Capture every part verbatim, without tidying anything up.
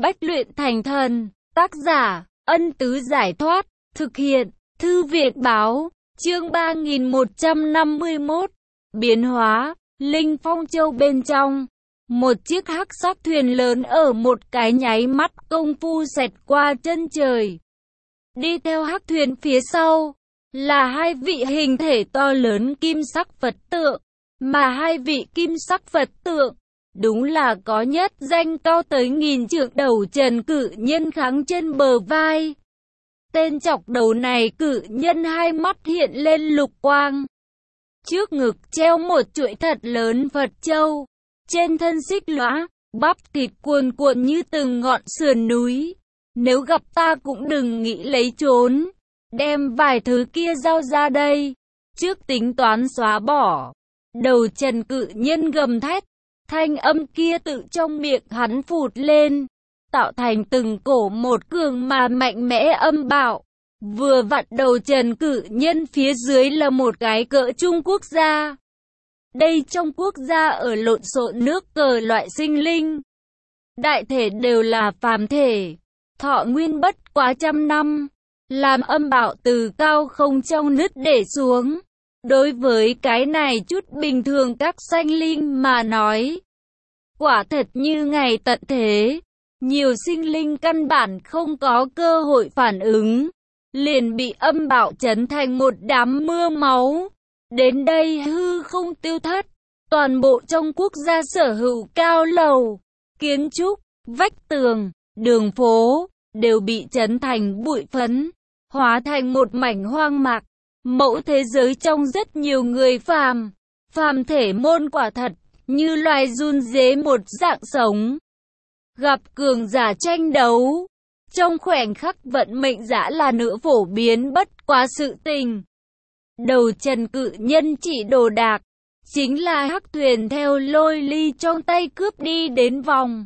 Bách luyện thành thần. Tác giả, Ân Tứ Giải Thoát. Thực hiện, Thư viện Báo. Chương ba nghìn một trăm năm mươi mốt. Biến hóa. Linh Phong Châu bên trong. Một chiếc hắc sắc thuyền lớn ở một cái nháy mắt công phu xẹt qua chân trời. Đi theo hắc thuyền phía sau là hai vị hình thể to lớn kim sắc Phật tượng, mà hai vị kim sắc Phật tượng đúng là có nhất danh cao tới nghìn trượng đầu trần cự nhân kháng trên bờ vai. Tên chọc đầu này cự nhân hai mắt hiện lên lục quang. Trước ngực treo một chuỗi thật lớn Phật châu, trên thân xích lõa, bắp thịt cuồn cuộn như từng ngọn sườn núi. Nếu gặp ta cũng đừng nghĩ lấy trốn, đem vài thứ kia giao ra đây, trước tính toán xóa bỏ. Đầu trần cự nhân gầm thét, thanh âm kia tự trong miệng hắn phụt lên, tạo thành từng cổ một cường mà mạnh mẽ âm bạo. Vừa vặn đầu trần cự nhân phía dưới là một cái cỡ Trung Quốc gia. Đây trong quốc gia ở lộn xộn nước cờ loại sinh linh, đại thể đều là phàm thể, thọ nguyên bất quá trăm năm, làm âm bạo từ cao không trong nứt để xuống. Đối với cái này chút bình thường các sanh linh mà nói, quả thật như ngày tận thế, nhiều sinh linh căn bản không có cơ hội phản ứng, liền bị âm bạo chấn thành một đám mưa máu. Đến đây hư không tiêu thất, toàn bộ trong quốc gia sở hữu cao lầu, kiến trúc, vách tường, đường phố đều bị chấn thành bụi phấn, hóa thành một mảnh hoang mạc. Mẫu thế giới trong rất nhiều người phàm, phàm thể môn quả thật như loài run rế một dạng sống. Gặp cường giả tranh đấu, trong khoảnh khắc vận mệnh giả là nữa phổ biến bất quá sự tình. Đầu trần cự nhân chỉ đồ đạc, chính là hắc thuyền theo lôi ly trong tay cướp đi đến vòng.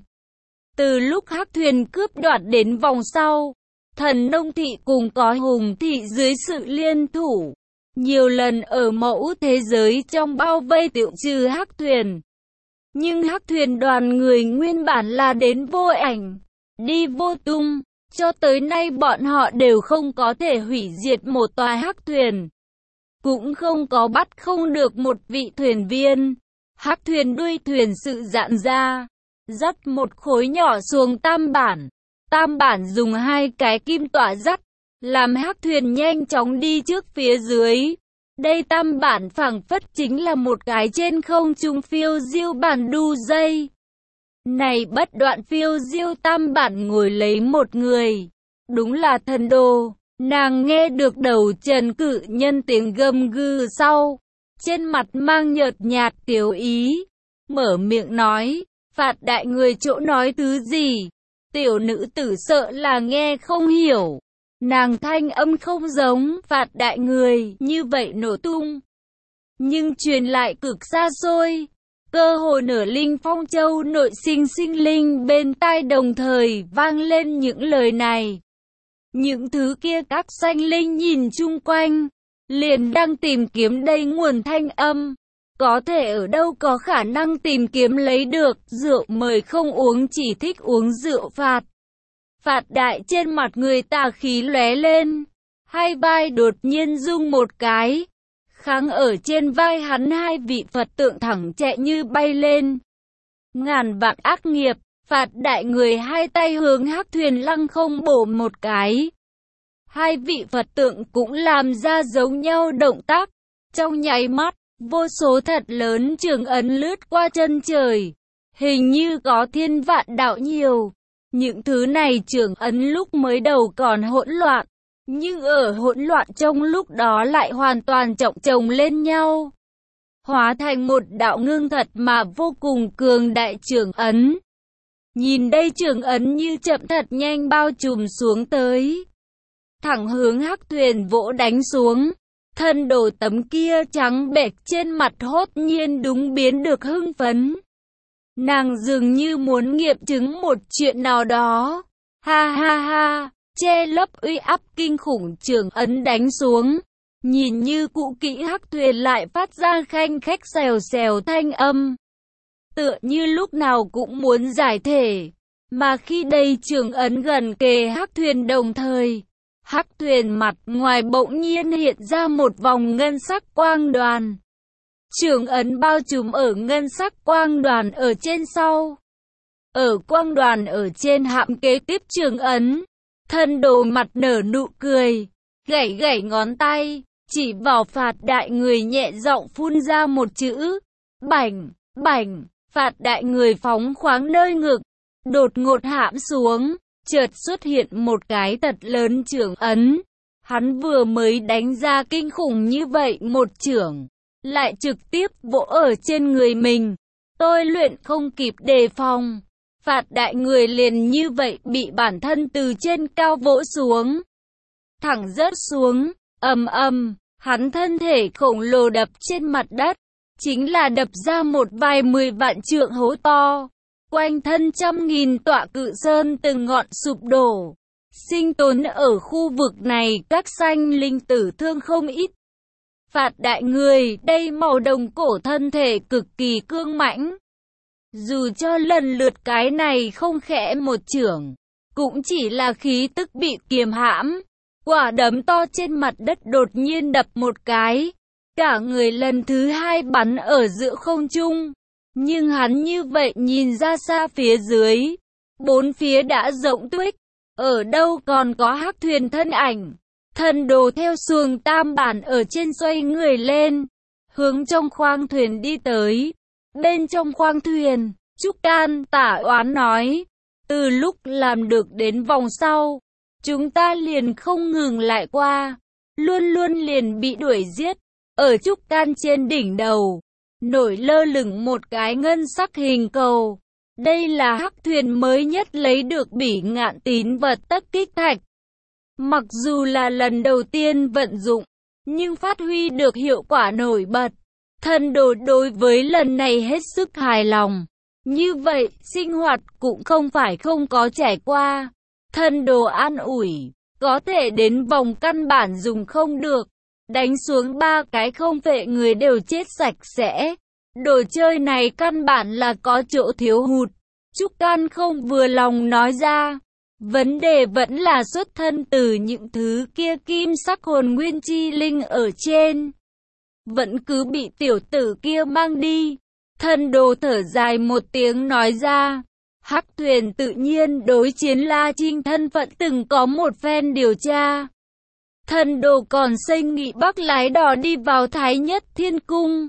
Từ lúc hắc thuyền cướp đoạt đến vòng sau, thần nông thị cùng có hùng thị dưới sự liên thủ, nhiều lần ở mẫu thế giới trong bao vây tiêu trừ hắc thuyền. Nhưng hắc thuyền đoàn người nguyên bản là đến vô ảnh, đi vô tung, cho tới nay bọn họ đều không có thể hủy diệt một tòa hắc thuyền, cũng không có bắt không được một vị thuyền viên. Hắc thuyền đuôi thuyền sự giãn ra, dắt một khối nhỏ xuống tam bản. Tam bản dùng hai cái kim tỏa dắt, làm hắc thuyền nhanh chóng đi trước phía dưới. Đây tam bản phảng phất chính là một cái trên không trung phiêu diêu bản đu dây. Này bất đoạn phiêu diêu tam bản ngồi lấy một người, đúng là thần đồ. Nàng nghe được đầu trần cự nhân tiếng gầm gừ sau, trên mặt mang nhợt nhạt tiếu ý, mở miệng nói, phạt đại người chỗ nói thứ gì? Tiểu nữ tử sợ là nghe không hiểu. Nàng thanh âm không giống phạt đại người như vậy nổ tung, nhưng truyền lại cực xa xôi, cơ hồ nửa Linh Phong Châu nội sinh sinh linh bên tai đồng thời vang lên những lời này. Những thứ kia các sanh linh nhìn chung quanh, liền đang tìm kiếm đây nguồn thanh âm. Có thể ở đâu có khả năng tìm kiếm lấy được, rượu mời không uống chỉ thích uống rượu phạt. Phạt đại trên mặt người tà khí lóe lên, hai vai đột nhiên rung một cái, kháng ở trên vai hắn hai vị Phật tượng thẳng chạy như bay lên. Ngàn vạn ác nghiệp, phạt đại người hai tay hướng hắc thuyền lăng không bổ một cái. Hai vị Phật tượng cũng làm ra giống nhau động tác, trong nháy mắt, vô số thật lớn trường ấn lướt qua chân trời, hình như có thiên vạn đạo nhiều. Những thứ này trường ấn lúc mới đầu còn hỗn loạn, nhưng ở hỗn loạn trong lúc đó lại hoàn toàn chồng chồng lên nhau, hóa thành một đạo ngưng thật mà vô cùng cường đại trường ấn. Nhìn đây trường ấn như chậm thật nhanh bao trùm xuống tới, thẳng hướng hắc thuyền vỗ đánh xuống. Thân đồ tấm kia trắng bệch trên mặt hốt nhiên đúng biến được hưng phấn. Nàng dường như muốn nghiệm chứng một chuyện nào đó. Ha ha ha, che lấp uy áp kinh khủng trường ấn đánh xuống. Nhìn như cũ kỹ hắc thuyền lại phát ra khanh khách xèo xèo thanh âm, tựa như lúc nào cũng muốn giải thể. Mà khi đây Trường Ấn gần kề Hắc Thuyền đồng thời, Hắc Thuyền mặt ngoài bỗng nhiên hiện ra một vòng ngân sắc quang đoàn. Trường Ấn bao trùm ở ngân sắc quang đoàn ở trên sau. Ở quang đoàn ở trên hạm kế tiếp Trường Ấn, Thân Đồ mặt nở nụ cười, gảy gảy ngón tay, chỉ vào Phạt Đại Người nhẹ giọng phun ra một chữ, bảnh, bảnh. Phạt Đại Người phóng khoáng nơi ngực, đột ngột hãm xuống, chợt xuất hiện một cái thật lớn Trường Ấn. Hắn vừa mới đánh ra kinh khủng như vậy một chưởng, lại trực tiếp vỗ ở trên người mình. Tôi luyện không kịp đề phòng, Phạt Đại Người liền như vậy bị bản thân từ trên cao vỗ xuống, thẳng rớt xuống, ầm ầm, hắn thân thể khổng lồ đập trên mặt đất, chính là đập ra một vài mười vạn trượng hố to. Quanh thân trăm nghìn tọa cự sơn từng ngọn sụp đổ. Sinh tồn ở khu vực này các sanh linh tử thương không ít. Phạt Đại Người, đây màu đồng cổ thân thể cực kỳ cương mãnh. Dù cho lần lượt cái này không khẽ một chưởng, cũng chỉ là khí tức bị kiềm hãm. Quả đấm to trên mặt đất đột nhiên đập một cái. Cả người lần thứ hai bắn ở giữa không trung. Nhưng hắn như vậy nhìn ra xa phía dưới, bốn phía đã rỗng tuếch, ở đâu còn có Hắc Thuyền thân ảnh. Thần Đồ theo xuồng tam bản ở trên xoay người lên, hướng trong khoang thuyền đi tới. Bên trong khoang thuyền, Trúc Can Tả Oán nói, từ lúc làm được đến vòng sau, chúng ta liền không ngừng lại qua, luôn luôn liền bị đuổi giết. Ở Trúc Can trên đỉnh đầu, nổi lơ lửng một cái ngân sắc hình cầu. Đây là Hắc Thuyền mới nhất lấy được Bỉ Ngạn Tín vật tất kích thạch. Mặc dù là lần đầu tiên vận dụng, nhưng phát huy được hiệu quả nổi bật. Thần Đồ đối với lần này hết sức hài lòng. Như vậy, sinh hoạt cũng không phải không có trải qua. Thần Đồ an ủi, có thể đến vòng căn bản dùng không được. Đánh xuống ba cái không vệ người đều chết sạch sẽ. Đồ chơi này căn bản là có chỗ thiếu hụt. Trúc Can không vừa lòng nói ra. Vấn đề vẫn là xuất thân từ những thứ kia kim sắc hồn nguyên chi linh ở trên. Vẫn cứ bị tiểu tử kia mang đi. Thần Đồ thở dài một tiếng nói ra. Hắc Thuyền tự nhiên đối chiến La Trinh thân phận từng có một phen điều tra. Thần Đồ còn xây nghị Bắc lái đò đi vào Thái Nhất Thiên Cung,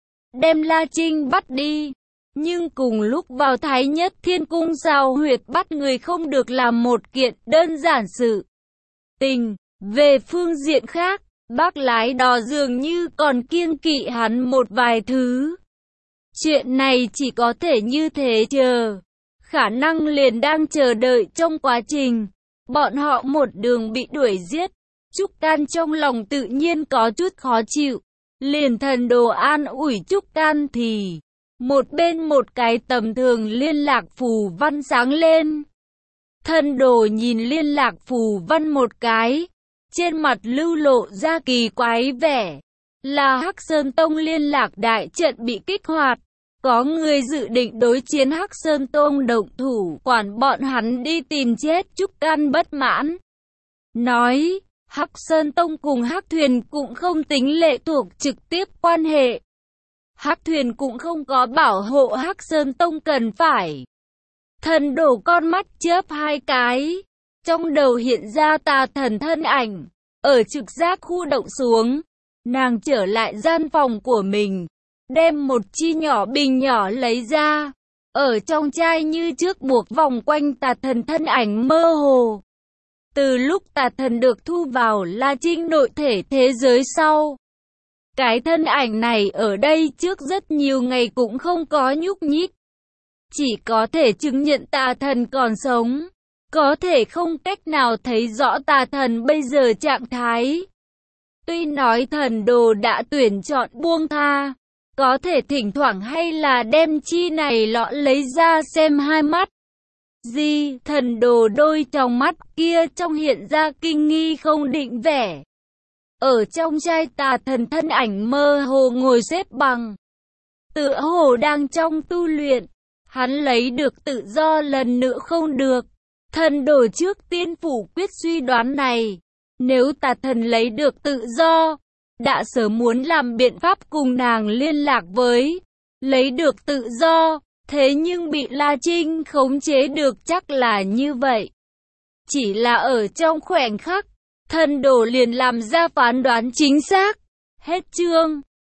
đem La Trinh bắt đi. Nhưng cùng lúc vào Thái Nhất Thiên Cung giao huyệt bắt người không được làm một kiện đơn giản sự tình. Về phương diện khác, Bác lái đò dường như còn kiêng kỵ hắn một vài thứ. Chuyện này chỉ có thể như thế chờ. Khả năng liền đang chờ đợi trong quá trình. Bọn họ một đường bị đuổi giết. Trúc Can trong lòng tự nhiên có chút khó chịu. Liền Thần Đồ an ủi Trúc Can thì một bên một cái tầm thường liên lạc phù văn sáng lên. Thần Đồ nhìn liên lạc phù văn một cái, trên mặt lưu lộ ra kỳ quái vẻ. Là Hắc Sơn Tông liên lạc đại trận bị kích hoạt. Có người dự định đối chiến Hắc Sơn Tông động thủ, quản bọn hắn đi tìm chết. Trúc Can bất mãn nói, Hắc Sơn Tông cùng Hắc Thuyền cũng không tính lệ thuộc trực tiếp quan hệ. Hắc Thuyền cũng không có bảo hộ Hắc Sơn Tông cần phải. Thần Đổ con mắt chớp hai cái, trong đầu hiện ra tà thần thân ảnh, ở trực giác khu động xuống. Nàng trở lại gian phòng của mình, đem một chi nhỏ bình nhỏ lấy ra, ở trong chai như trước buộc vòng quanh tà thần thân ảnh mơ hồ. Từ lúc tà thần được thu vào La Trinh nội thể thế giới sau, cái thân ảnh này ở đây trước rất nhiều ngày cũng không có nhúc nhích. Chỉ có thể chứng nhận tà thần còn sống, có thể không cách nào thấy rõ tà thần bây giờ trạng thái. Tuy nói Thần Đồ đã tuyển chọn buông tha, có thể thỉnh thoảng hay là đem chi này lọ lấy ra xem hai mắt. Gì, Thần Đồ đôi trong mắt kia trong hiện ra kinh nghi không định vẻ. Ở trong chai tà thần thân ảnh mơ hồ ngồi xếp bằng, tựa hồ đang trong tu luyện. hắn lấy được tự do lần nữa không được. Thần đồ trước tiên phủ quyết suy đoán này. Nếu tà thần lấy được tự do, đã sớm muốn làm biện pháp cùng nàng liên lạc với. Lấy được tự do, thế nhưng bị La Trinh khống chế được chắc là như vậy. Chỉ là ở trong khoảnh khắc, thần đồ liền làm ra phán đoán chính xác. Hết chương.